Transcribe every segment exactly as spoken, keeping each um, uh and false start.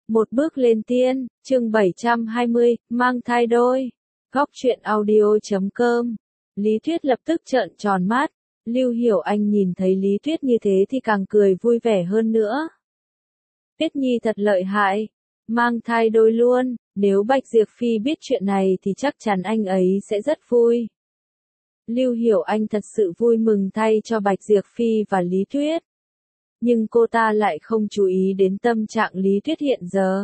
Một bước lên tiên, chương bảy trăm hai mươi, mang thai đôi. Góc truyện audio chấm com. Lý Tuyết lập tức trợn tròn mắt. Lưu Hiểu Anh nhìn thấy Lý Tuyết như thế thì càng cười vui vẻ hơn nữa. Tuyết Nhi thật lợi hại, mang thai đôi luôn, nếu Bạch Diệp Phi biết chuyện này thì chắc chắn anh ấy sẽ rất vui. Lưu Hiểu Anh thật sự vui mừng thay cho Bạch Diệp Phi và Lý Tuyết. Nhưng cô ta lại không chú ý đến tâm trạng Lý Tuyết hiện giờ.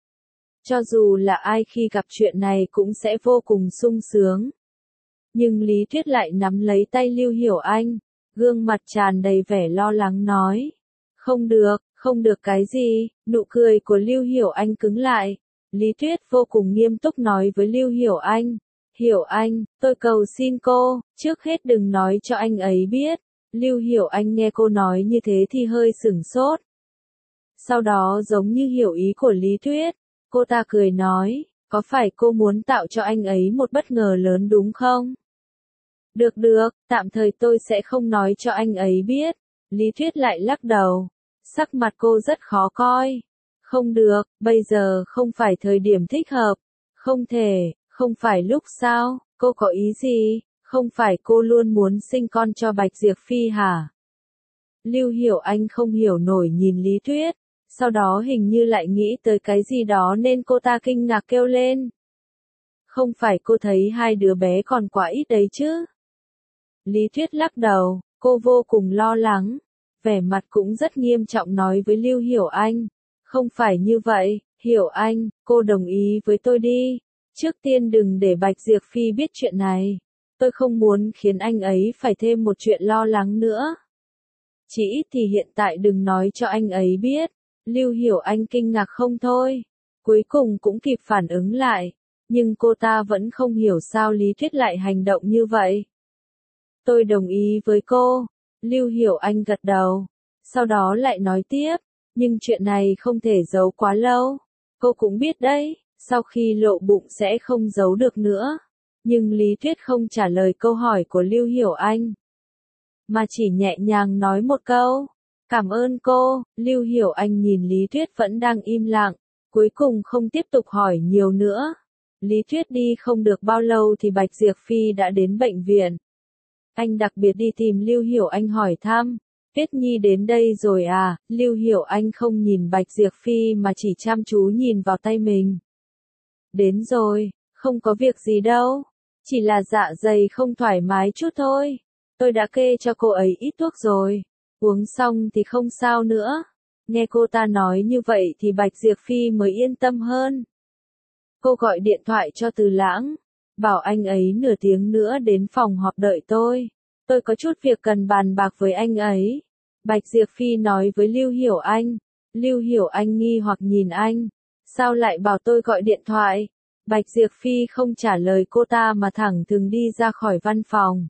Cho dù là ai khi gặp chuyện này cũng sẽ vô cùng sung sướng. Nhưng Lý Tuyết lại nắm lấy tay Lưu Hiểu Anh, gương mặt tràn đầy vẻ lo lắng nói. Không được, không được cái gì, nụ cười của Lưu Hiểu Anh cứng lại. Lý Tuyết vô cùng nghiêm túc nói với Lưu Hiểu Anh. Hiểu Anh, tôi cầu xin cô, trước hết đừng nói cho anh ấy biết. Lưu Hiểu Anh nghe cô nói như thế thì hơi sửng sốt. Sau đó giống như hiểu ý của Lý Tuyết, cô ta cười nói, có phải cô muốn tạo cho anh ấy một bất ngờ lớn đúng không? Được được, tạm thời tôi sẽ không nói cho anh ấy biết. Lý Tuyết lại lắc đầu, sắc mặt cô rất khó coi. Không được, bây giờ không phải thời điểm thích hợp. Không thể, không phải lúc sao, cô có ý gì? Không phải cô luôn muốn sinh con cho Bạch Diệp Phi hả? Lưu Hiểu Anh không hiểu nổi nhìn Lý Tuyết, sau đó hình như lại nghĩ tới cái gì đó nên cô ta kinh ngạc kêu lên. Không phải cô thấy hai đứa bé còn quá ít đấy chứ? Lý Tuyết lắc đầu, cô vô cùng lo lắng, vẻ mặt cũng rất nghiêm trọng nói với Lưu Hiểu Anh. Không phải như vậy, Hiểu Anh, cô đồng ý với tôi đi. Trước tiên đừng để Bạch Diệp Phi biết chuyện này. Tôi không muốn khiến anh ấy phải thêm một chuyện lo lắng nữa. Chỉ ít thì hiện tại đừng nói cho anh ấy biết. Lưu Hiểu Anh kinh ngạc không thôi. Cuối cùng cũng kịp phản ứng lại. Nhưng cô ta vẫn không hiểu sao Lý Tuyết lại hành động như vậy. Tôi đồng ý với cô. Lưu Hiểu Anh gật đầu. Sau đó lại nói tiếp. Nhưng chuyện này không thể giấu quá lâu. Cô cũng biết đấy, sau khi lộ bụng sẽ không giấu được nữa. Nhưng Lý Tuyết không trả lời câu hỏi của Lưu Hiểu Anh. Mà chỉ nhẹ nhàng nói một câu. Cảm ơn cô. Lưu Hiểu Anh nhìn Lý Tuyết vẫn đang im lặng. Cuối cùng không tiếp tục hỏi nhiều nữa. Lý Tuyết đi không được bao lâu thì Bạch Diệp Phi đã đến bệnh viện. Anh đặc biệt đi tìm Lưu Hiểu Anh hỏi thăm. Tuyết Nhi đến đây rồi à? Lưu Hiểu Anh không nhìn Bạch Diệp Phi mà chỉ chăm chú nhìn vào tay mình. Đến rồi, không có việc gì đâu. Chỉ là dạ dày không thoải mái chút thôi. Tôi đã kê cho cô ấy ít thuốc rồi. Uống xong thì không sao nữa. Nghe cô ta nói như vậy thì Bạch Diệp Phi mới yên tâm hơn. Cô gọi điện thoại cho Từ Lãng. Bảo anh ấy nửa tiếng nữa đến phòng họp đợi tôi. Tôi có chút việc cần bàn bạc với anh ấy. Bạch Diệp Phi nói với Lưu Hiểu Anh. Lưu Hiểu Anh nghi hoặc nhìn anh. Sao lại bảo tôi gọi điện thoại? Bạch Diệp Phi không trả lời cô ta mà thẳng thừng đi ra khỏi văn phòng.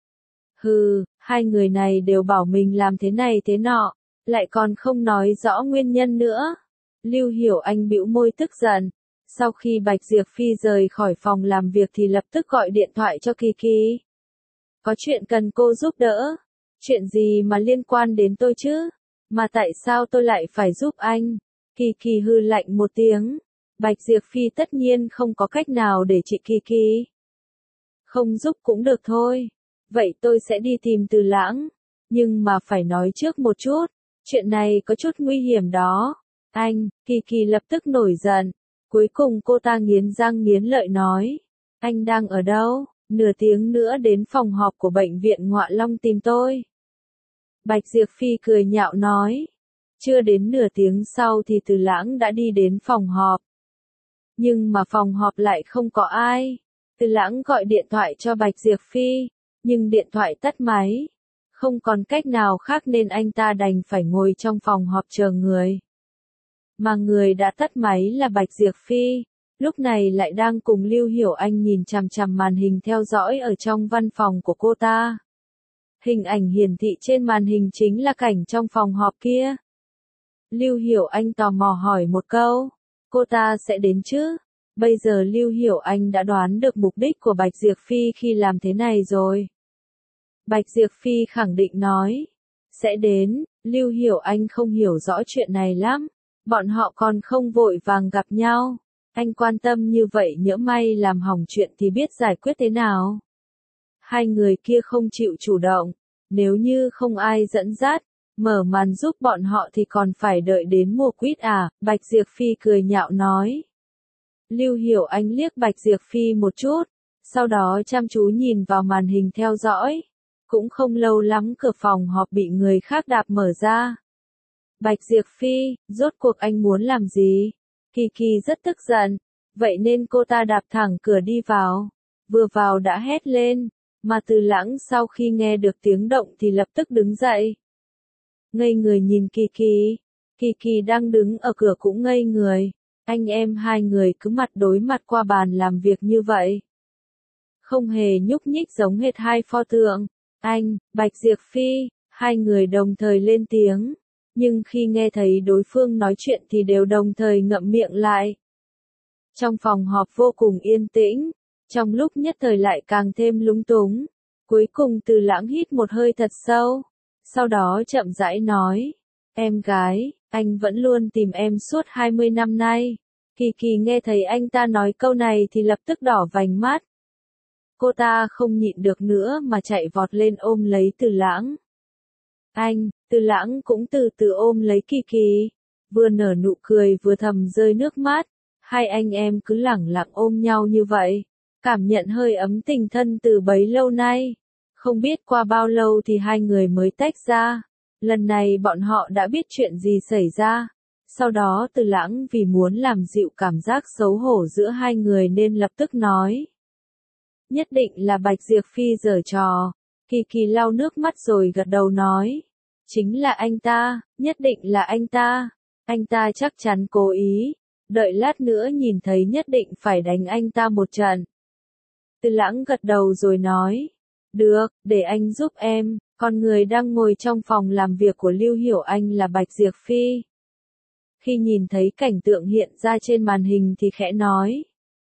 Hừ, hai người này đều bảo mình làm thế này thế nọ, lại còn không nói rõ nguyên nhân nữa. Lưu Hiểu Anh bĩu môi tức giận. Sau khi Bạch Diệp Phi rời khỏi phòng làm việc thì lập tức gọi điện thoại cho Kỳ Kỳ. Có chuyện cần cô giúp đỡ. Chuyện gì mà liên quan đến tôi chứ? Mà tại sao tôi lại phải giúp anh? Kỳ Kỳ hừ lạnh một tiếng. Bạch Diệp Phi tất nhiên không có cách nào để trị Kỳ Kỳ. Không giúp cũng được thôi. Vậy tôi sẽ đi tìm Từ Lãng. Nhưng mà phải nói trước một chút. Chuyện này có chút nguy hiểm đó. Anh, Kỳ Kỳ lập tức nổi giận. Cuối cùng cô ta nghiến răng nghiến lợi nói. Anh đang ở đâu? Nửa tiếng nữa đến phòng họp của bệnh viện Ngọa Long tìm tôi. Bạch Diệp Phi cười nhạo nói. Chưa đến nửa tiếng sau thì Từ Lãng đã đi đến phòng họp. Nhưng mà phòng họp lại không có ai. Từ Lãng gọi điện thoại cho Bạch Diệp Phi. Nhưng điện thoại tắt máy. Không còn cách nào khác nên anh ta đành phải ngồi trong phòng họp chờ người. Mà người đã tắt máy là Bạch Diệp Phi. Lúc này lại đang cùng Lưu Hiểu Anh nhìn chằm chằm màn hình theo dõi ở trong văn phòng của cô ta. Hình ảnh hiển thị trên màn hình chính là cảnh trong phòng họp kia. Lưu Hiểu Anh tò mò hỏi một câu. Cô ta sẽ đến chứ? Bây giờ Lưu Hiểu Anh đã đoán được mục đích của Bạch Diệp Phi khi làm thế này rồi. Bạch Diệp Phi khẳng định nói. Sẽ đến. Lưu Hiểu Anh không hiểu rõ chuyện này lắm. Bọn họ còn không vội vàng gặp nhau. Anh quan tâm như vậy nhỡ may làm hỏng chuyện thì biết giải quyết thế nào. Hai người kia không chịu chủ động. Nếu như không ai dẫn dắt, mở màn giúp bọn họ thì còn phải đợi đến mùa quýt à, Bạch Diệp Phi cười nhạo nói. Lưu Hiểu Anh liếc Bạch Diệp Phi một chút, sau đó chăm chú nhìn vào màn hình theo dõi. Cũng không lâu lắm cửa phòng họp bị người khác đạp mở ra. Bạch Diệp Phi, rốt cuộc anh muốn làm gì? Kỳ Kỳ rất tức giận, vậy nên cô ta đạp thẳng cửa đi vào. Vừa vào đã hét lên, mà Từ Lãng sau khi nghe được tiếng động thì lập tức đứng dậy. Ngây người nhìn Kỳ Kỳ, Kỳ Kỳ đang đứng ở cửa cũng ngây người, anh em hai người cứ mặt đối mặt qua bàn làm việc như vậy. Không hề nhúc nhích giống hệt hai pho tượng, anh, Bạch Diệp Phi, hai người đồng thời lên tiếng. Nhưng khi nghe thấy đối phương nói chuyện thì đều đồng thời ngậm miệng lại. Trong phòng họp vô cùng yên tĩnh, trong lúc nhất thời lại càng thêm lúng túng. Cuối cùng Từ Lãng hít một hơi thật sâu, sau đó chậm rãi nói, em gái, anh vẫn luôn tìm em suốt hai mươi năm nay. Kỳ Kỳ nghe thấy anh ta nói câu này thì lập tức đỏ vành mắt. Cô ta không nhịn được nữa mà chạy vọt lên ôm lấy Từ Lãng. Anh, Từ Lãng cũng từ từ ôm lấy Kỳ Kỳ, vừa nở nụ cười vừa thầm rơi nước mắt, hai anh em cứ lẳng lặng ôm nhau như vậy, cảm nhận hơi ấm tình thân từ bấy lâu nay. Không biết qua bao lâu thì hai người mới tách ra, lần này bọn họ đã biết chuyện gì xảy ra. Sau đó Từ Lãng vì muốn làm dịu cảm giác xấu hổ giữa hai người nên lập tức nói. Nhất định là Bạch Diệp Phi giở trò. Kỳ Kỳ lau nước mắt rồi gật đầu nói. Chính là anh ta, nhất định là anh ta. Anh ta chắc chắn cố ý. Đợi lát nữa nhìn thấy nhất định phải đánh anh ta một trận. Từ Lãng gật đầu rồi nói. Được, để anh giúp em. Con người đang ngồi trong phòng làm việc của Lưu Hiểu Anh là Bạch Diệp Phi. Khi nhìn thấy cảnh tượng hiện ra trên màn hình thì khẽ nói.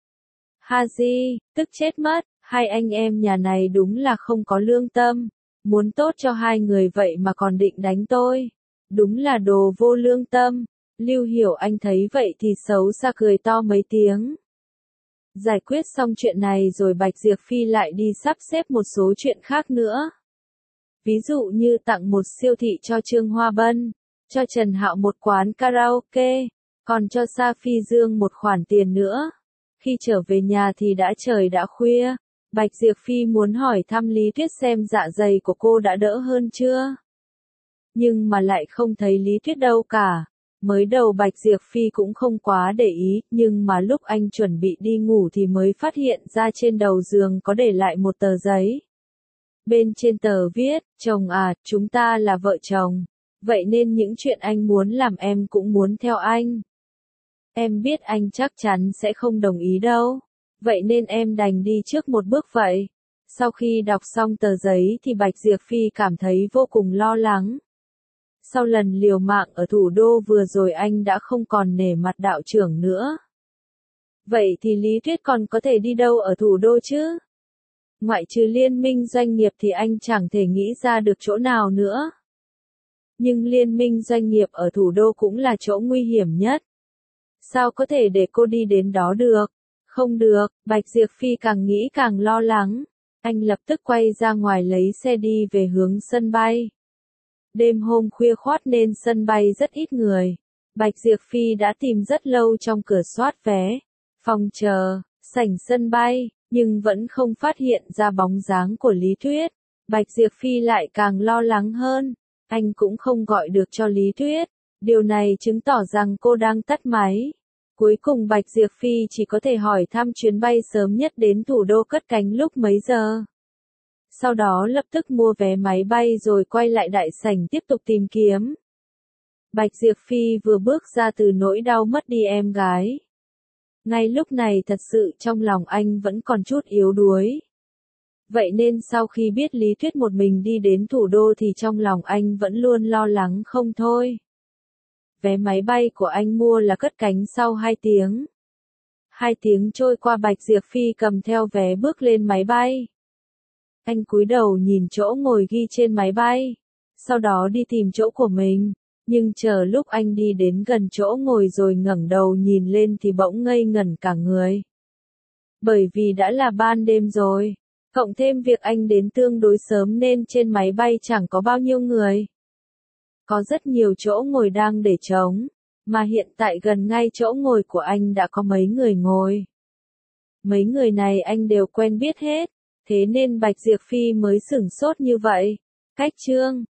Haji, tức chết mất, hai anh em nhà này đúng là không có lương tâm. Muốn tốt cho hai người vậy mà còn định đánh tôi. Đúng là đồ vô lương tâm. Lưu Hiểu Anh thấy vậy thì xấu xa cười to mấy tiếng. Giải quyết xong chuyện này rồi Bạch Diệp Phi lại đi sắp xếp một số chuyện khác nữa. Ví dụ như tặng một siêu thị cho Trương Hoa Bân, cho Trần Hạo một quán karaoke, còn cho Sa Phi Dương một khoản tiền nữa. Khi trở về nhà thì đã trời đã khuya, Bạch Diệp Phi muốn hỏi thăm Lý Tuyết xem dạ dày của cô đã đỡ hơn chưa. Nhưng mà lại không thấy Lý Tuyết đâu cả. Mới đầu Bạch Diệp Phi cũng không quá để ý, nhưng mà lúc anh chuẩn bị đi ngủ thì mới phát hiện ra trên đầu giường có để lại một tờ giấy. Bên trên tờ viết, chồng à, chúng ta là vợ chồng. Vậy nên những chuyện anh muốn làm em cũng muốn theo anh. Em biết anh chắc chắn sẽ không đồng ý đâu. Vậy nên em đành đi trước một bước vậy. Sau khi đọc xong tờ giấy thì Bạch Diệp Phi cảm thấy vô cùng lo lắng. Sau lần liều mạng ở thủ đô vừa rồi anh đã không còn nể mặt đạo trưởng nữa. Vậy thì Lý Tuyết còn có thể đi đâu ở thủ đô chứ? Ngoại trừ liên minh doanh nghiệp thì anh chẳng thể nghĩ ra được chỗ nào nữa. Nhưng liên minh doanh nghiệp ở thủ đô cũng là chỗ nguy hiểm nhất. Sao có thể để cô đi đến đó được? Không được, Bạch Diệp Phi càng nghĩ càng lo lắng. Anh lập tức quay ra ngoài lấy xe đi về hướng sân bay. Đêm hôm khuya khoắt nên sân bay rất ít người. Bạch Diệp Phi đã tìm rất lâu trong cửa soát vé, phòng chờ, sảnh sân bay, nhưng vẫn không phát hiện ra bóng dáng của Lý Tuyết. Bạch Diệp Phi lại càng lo lắng hơn. Anh cũng không gọi được cho Lý Tuyết. Điều này chứng tỏ rằng cô đang tắt máy. Cuối cùng Bạch Diệp Phi chỉ có thể hỏi thăm chuyến bay sớm nhất đến thủ đô cất cánh lúc mấy giờ. Sau đó lập tức mua vé máy bay rồi quay lại đại sảnh tiếp tục tìm kiếm. Bạch Diệp Phi vừa bước ra từ nỗi đau mất đi em gái. Ngay lúc này thật sự trong lòng anh vẫn còn chút yếu đuối. Vậy nên sau khi biết Lý Tuyết một mình đi đến thủ đô thì trong lòng anh vẫn luôn lo lắng không thôi. Vé máy bay của anh mua là cất cánh sau hai tiếng. Hai tiếng trôi qua Bạch Diệp Phi cầm theo vé bước lên máy bay. Anh cúi đầu nhìn chỗ ngồi ghi trên máy bay. Sau đó đi tìm chỗ của mình. Nhưng chờ lúc anh đi đến gần chỗ ngồi rồi ngẩng đầu nhìn lên thì bỗng ngây ngẩn cả người. Bởi vì đã là ban đêm rồi, cộng thêm việc anh đến tương đối sớm nên trên máy bay chẳng có bao nhiêu người. Có rất nhiều chỗ ngồi đang để trống, mà hiện tại gần ngay chỗ ngồi của anh đã có mấy người ngồi. Mấy người này anh đều quen biết hết, thế nên Bạch Diệp Phi mới sửng sốt như vậy. Cách Trương